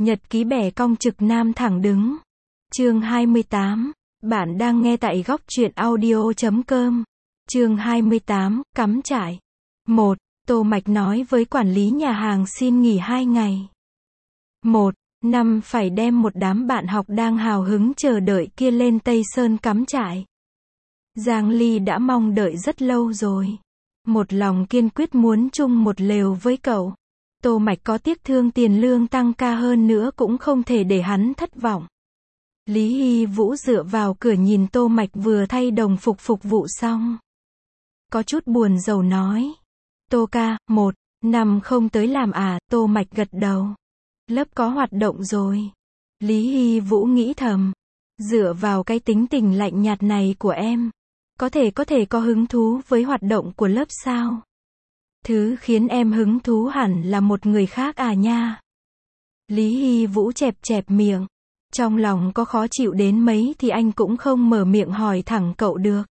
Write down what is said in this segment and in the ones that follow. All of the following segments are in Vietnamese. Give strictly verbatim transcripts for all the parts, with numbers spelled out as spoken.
Nhật ký bẻ cong trực nam thẳng đứng. Chương hai mươi tám. Bạn đang nghe tại góc truyện audio chấm com. Chương hai mươi tám. Cắm trại. một. Tô Mạch nói với quản lý nhà hàng xin nghỉ hai ngày. một. Năm phải đem một đám bạn học đang hào hứng chờ đợi kia lên Tây Sơn cắm trại. Giang Ly đã mong đợi rất lâu rồi. Một lòng kiên quyết muốn chung một lều với cậu. Tô Mạch có tiếc thương tiền lương tăng ca hơn nữa cũng không thể để hắn thất vọng. Lý Hy Vũ dựa vào cửa nhìn Tô Mạch vừa thay đồng phục phục vụ xong. Có chút buồn rầu nói. Tô ca, một, năm không tới làm à, Tô Mạch gật đầu. Lớp có hoạt động rồi. Lý Hy Vũ nghĩ thầm. Dựa vào cái tính tình lạnh nhạt này của em. Có thể có thể có hứng thú với hoạt động của lớp sao? Thứ khiến em hứng thú hẳn là một người khác à nha. Lý Hy Vũ chẹp chẹp miệng. Trong lòng có khó chịu đến mấy thì anh cũng không mở miệng hỏi thẳng cậu được.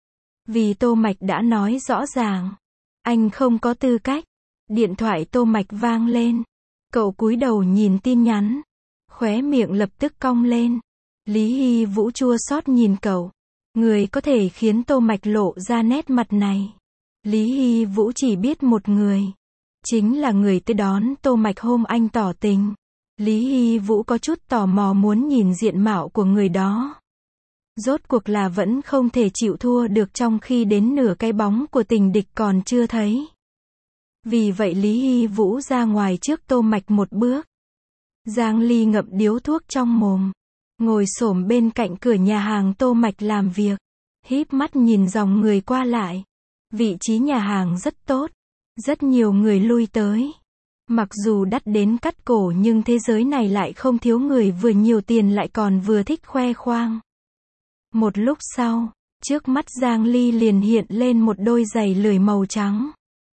Vì Tô Mạch đã nói rõ ràng. Anh không có tư cách. Điện thoại Tô Mạch vang lên. Cậu cúi đầu nhìn tin nhắn. Khóe miệng lập tức cong lên. Lý Hy Vũ chua xót nhìn cậu. Người có thể khiến Tô Mạch lộ ra nét mặt này. Lý Hy Vũ chỉ biết một người. Chính là người tới đón Tô Mạch hôm anh tỏ tình. Lý Hy Vũ có chút tò mò muốn nhìn diện mạo của người đó. Rốt cuộc là vẫn không thể chịu thua được trong khi đến nửa cái bóng của tình địch còn chưa thấy. Vì vậy Lý Hy Vũ ra ngoài trước Tô Mạch một bước. Giang Ly ngậm điếu thuốc trong mồm. Ngồi xổm bên cạnh cửa nhà hàng Tô Mạch làm việc. Híp mắt nhìn dòng người qua lại. Vị trí nhà hàng rất tốt. Rất nhiều người lui tới. Mặc dù đắt đến cắt cổ nhưng thế giới này lại không thiếu người vừa nhiều tiền lại còn vừa thích khoe khoang. Một lúc sau, trước mắt Giang Ly liền hiện lên một đôi giày lười màu trắng.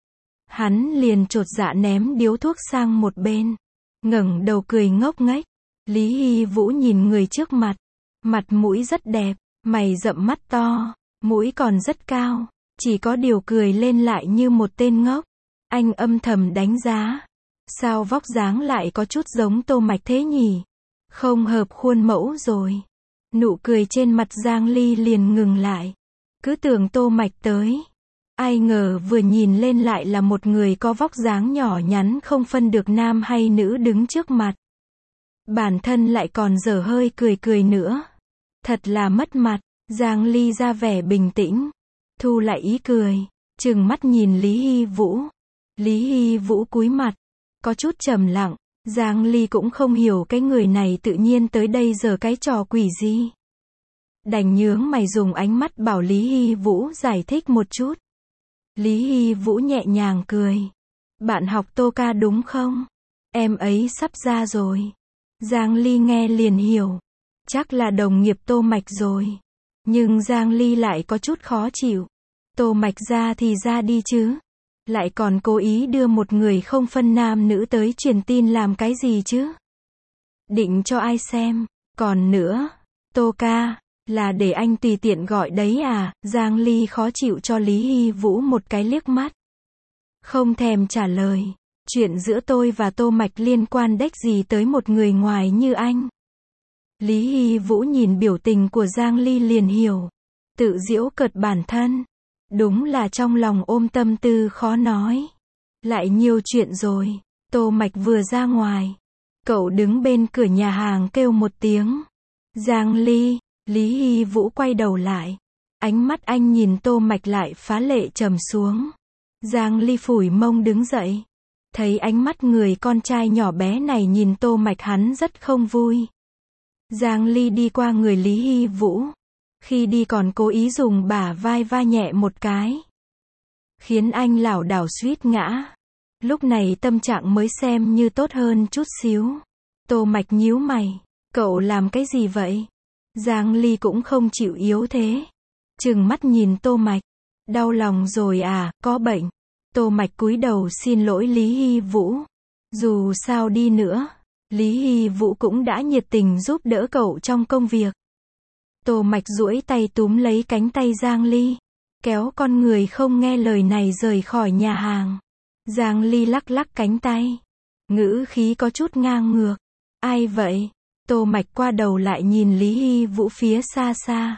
Hắn liền chột dạ ném điếu thuốc sang một bên. Ngẩng đầu cười ngốc nghếch. Lý Hy Vũ nhìn người trước mặt. Mặt mũi rất đẹp, mày rậm mắt to, mũi còn rất cao. Chỉ có điều cười lên lại như một tên ngốc. Anh âm thầm đánh giá. Sao vóc dáng lại có chút giống Tô Mạch thế nhỉ? Không hợp khuôn mẫu rồi. Nụ cười trên mặt Giang Ly liền ngừng lại. Cứ tưởng Tô Mạch tới. Ai ngờ vừa nhìn lên lại là một người có vóc dáng nhỏ nhắn không phân được nam hay nữ đứng trước mặt. Bản thân lại còn dở hơi cười cười nữa. Thật là mất mặt. Giang Ly ra vẻ bình tĩnh. Thu lại ý cười. Trừng mắt nhìn Lý Hy Vũ. Lý Hy Vũ cúi mặt. Có chút trầm lặng. Giang Ly cũng không hiểu cái người này tự nhiên tới đây giờ cái trò quỷ gì. Đành nhướng mày dùng ánh mắt bảo Lý Hy Vũ giải thích một chút. Lý Hy Vũ nhẹ nhàng cười. Bạn học Tô ca đúng không? Em ấy sắp ra rồi. Giang Ly nghe liền hiểu. Chắc là đồng nghiệp Tô Mạch rồi. Nhưng Giang Ly lại có chút khó chịu. Tô Mạch ra thì ra đi chứ. Lại còn cố ý đưa một người không phân nam nữ tới truyền tin làm cái gì chứ? Định cho ai xem? Còn nữa, Tô ca, là để anh tùy tiện gọi đấy à? Giang Ly khó chịu cho Lý Hy Vũ một cái liếc mắt. Không thèm trả lời. Chuyện giữa tôi và Tô Mạch liên quan đếch gì tới một người ngoài như anh? Lý Hy Vũ nhìn biểu tình của Giang Ly liền hiểu. Tự giễu cợt bản thân. Đúng là trong lòng ôm tâm tư khó nói. Lại nhiều chuyện rồi. Tô Mạch vừa ra ngoài. Cậu đứng bên cửa nhà hàng kêu một tiếng. Giang Ly. Lý Hy Vũ quay đầu lại. Ánh mắt anh nhìn Tô Mạch lại phá lệ trầm xuống. Giang Ly phủi mông đứng dậy. Thấy ánh mắt người con trai nhỏ bé này nhìn Tô Mạch hắn rất không vui. Giang Ly đi qua người Lý Hy Vũ. Khi đi còn cố ý dùng bả vai va nhẹ một cái. Khiến anh lảo đảo suýt ngã. Lúc này tâm trạng mới xem như tốt hơn chút xíu. Tô Mạch nhíu mày. Cậu làm cái gì vậy? Giang Ly cũng không chịu yếu thế. Trừng mắt nhìn Tô Mạch. Đau lòng rồi à, có bệnh. Tô Mạch cúi đầu xin lỗi Lý Hy Vũ. Dù sao đi nữa, Lý Hy Vũ cũng đã nhiệt tình giúp đỡ cậu trong công việc. Tô Mạch duỗi tay túm lấy cánh tay Giang Ly. Kéo con người không nghe lời này rời khỏi nhà hàng. Giang Ly lắc lắc cánh tay. Ngữ khí có chút ngang ngược. Ai vậy? Tô Mạch qua đầu lại nhìn Lý Hy Vũ phía xa xa.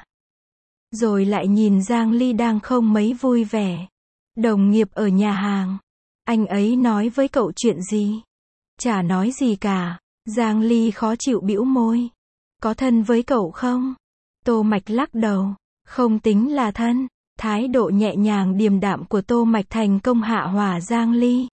Rồi lại nhìn Giang Ly đang không mấy vui vẻ. Đồng nghiệp ở nhà hàng. Anh ấy nói với cậu chuyện gì? Chả nói gì cả. Giang Ly khó chịu bĩu môi. Có thân với cậu không? Tô Mạch lắc đầu. Không tính là thân. Thái độ nhẹ nhàng điềm đạm của Tô Mạch thành công hạ hỏa Giang Ly.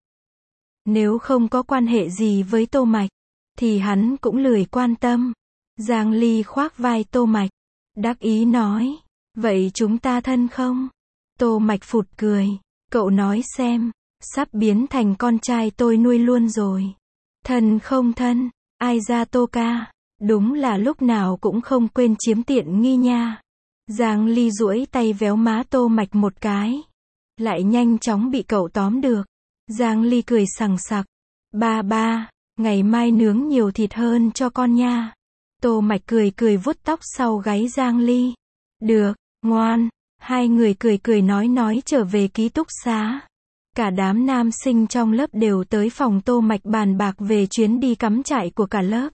Nếu không có quan hệ gì với Tô Mạch, thì hắn cũng lười quan tâm. Giang Ly khoác vai Tô Mạch. Đắc ý nói. Vậy chúng ta thân không? Tô Mạch phụt cười. Cậu nói xem. Sắp biến thành con trai tôi nuôi luôn rồi. Thân không thân? Ai ra Tô ca? Đúng là lúc nào cũng không quên chiếm tiện nghi nha. Giang Ly duỗi tay véo má Tô Mạch một cái. Lại nhanh chóng bị cậu tóm được. Giang Ly cười sằng sặc. Ba ba, ngày mai nướng nhiều thịt hơn cho con nha. Tô Mạch cười cười vuốt tóc sau gáy Giang Ly. Được, ngoan. Hai người cười cười nói nói trở về ký túc xá. Cả đám nam sinh trong lớp đều tới phòng Tô Mạch bàn bạc về chuyến đi cắm trại của cả lớp.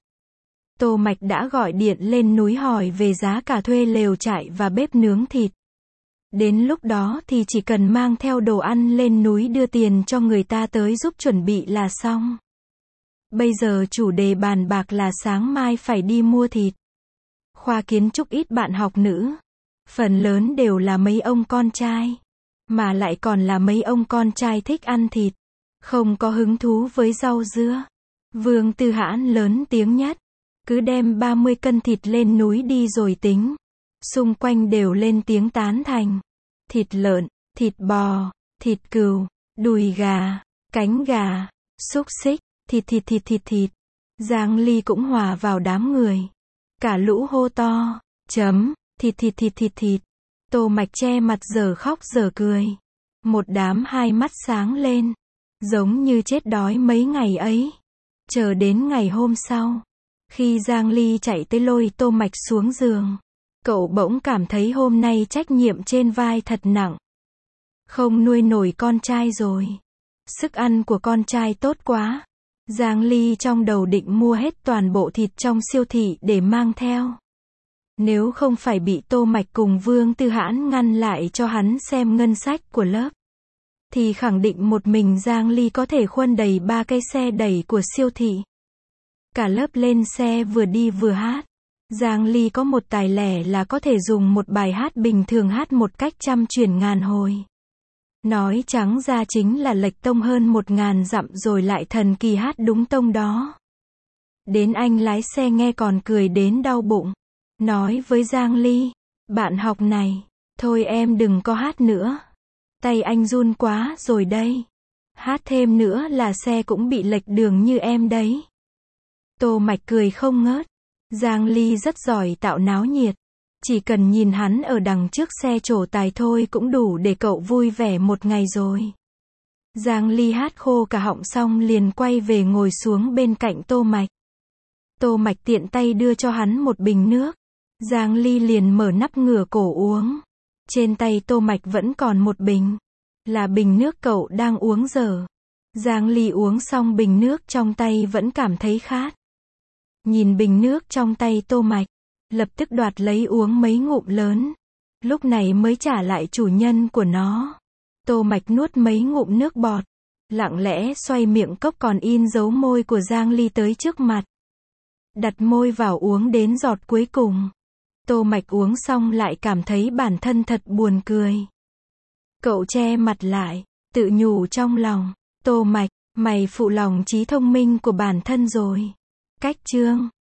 Tô Mạch đã gọi điện lên núi hỏi về giá cả thuê lều trại và bếp nướng thịt. Đến lúc đó thì chỉ cần mang theo đồ ăn lên núi đưa tiền cho người ta tới giúp chuẩn bị là xong. Bây giờ chủ đề bàn bạc là sáng mai phải đi mua thịt. Khoa kiến trúc ít bạn học nữ. Phần lớn đều là mấy ông con trai. Mà lại còn là mấy ông con trai thích ăn thịt. Không có hứng thú với rau dưa. Vương Tư Hãn lớn tiếng nhất. Cứ đem ba mươi cân thịt lên núi đi rồi tính. Xung quanh đều lên tiếng tán thành. Thịt lợn, thịt bò, thịt cừu, đùi gà, cánh gà, xúc xích, thịt thịt thịt thịt thịt. Giang Ly cũng hòa vào đám người. Cả lũ hô to, chấm, thịt thịt thịt thịt thịt. Tô Mạch che mặt giờ khóc giờ cười. Một đám hai mắt sáng lên. Giống như chết đói mấy ngày ấy. Chờ đến ngày hôm sau. Khi Giang Ly chạy tới lôi Tô Mạch xuống giường. Cậu bỗng cảm thấy hôm nay trách nhiệm trên vai thật nặng. Không nuôi nổi con trai rồi. Sức ăn của con trai tốt quá. Giang Ly trong đầu định mua hết toàn bộ thịt trong siêu thị để mang theo. Nếu không phải bị Tô Mạch cùng Vương Tư Hãn ngăn lại cho hắn xem ngân sách của lớp, thì khẳng định một mình Giang Ly có thể khuân đầy ba cái xe đẩy của siêu thị. Cả lớp lên xe vừa đi vừa hát. Giang Ly có một tài lẻ là có thể dùng một bài hát bình thường hát một cách trăm chuyển ngàn hồi. Nói trắng ra chính là lệch tông hơn một ngàn dặm rồi lại thần kỳ hát đúng tông đó. Đến anh lái xe nghe còn cười đến đau bụng. Nói với Giang Ly, bạn học này, thôi em đừng có hát nữa. Tay anh run quá rồi đây. Hát thêm nữa là xe cũng bị lệch đường như em đấy. Tô Mạch cười không ngớt. Giang Ly rất giỏi tạo náo nhiệt. Chỉ cần nhìn hắn ở đằng trước xe trổ tài thôi cũng đủ để cậu vui vẻ một ngày rồi. Giang Ly hát khô cả họng xong liền quay về ngồi xuống bên cạnh Tô Mạch. Tô Mạch tiện tay đưa cho hắn một bình nước. Giang Ly liền mở nắp ngửa cổ uống. Trên tay Tô Mạch vẫn còn một bình. Là bình nước cậu đang uống giờ. Giang Ly uống xong bình nước trong tay vẫn cảm thấy khát. Nhìn bình nước trong tay Tô Mạch, lập tức đoạt lấy uống mấy ngụm lớn. Lúc này mới trả lại chủ nhân của nó. Tô Mạch nuốt mấy ngụm nước bọt. Lặng lẽ xoay miệng cốc còn in dấu môi của Giang Ly tới trước mặt. Đặt môi vào uống đến giọt cuối cùng. Tô Mạch uống xong lại cảm thấy bản thân thật buồn cười. Cậu che mặt lại, tự nhủ trong lòng. Tô Mạch, mày phụ lòng trí thông minh của bản thân rồi. Cách chương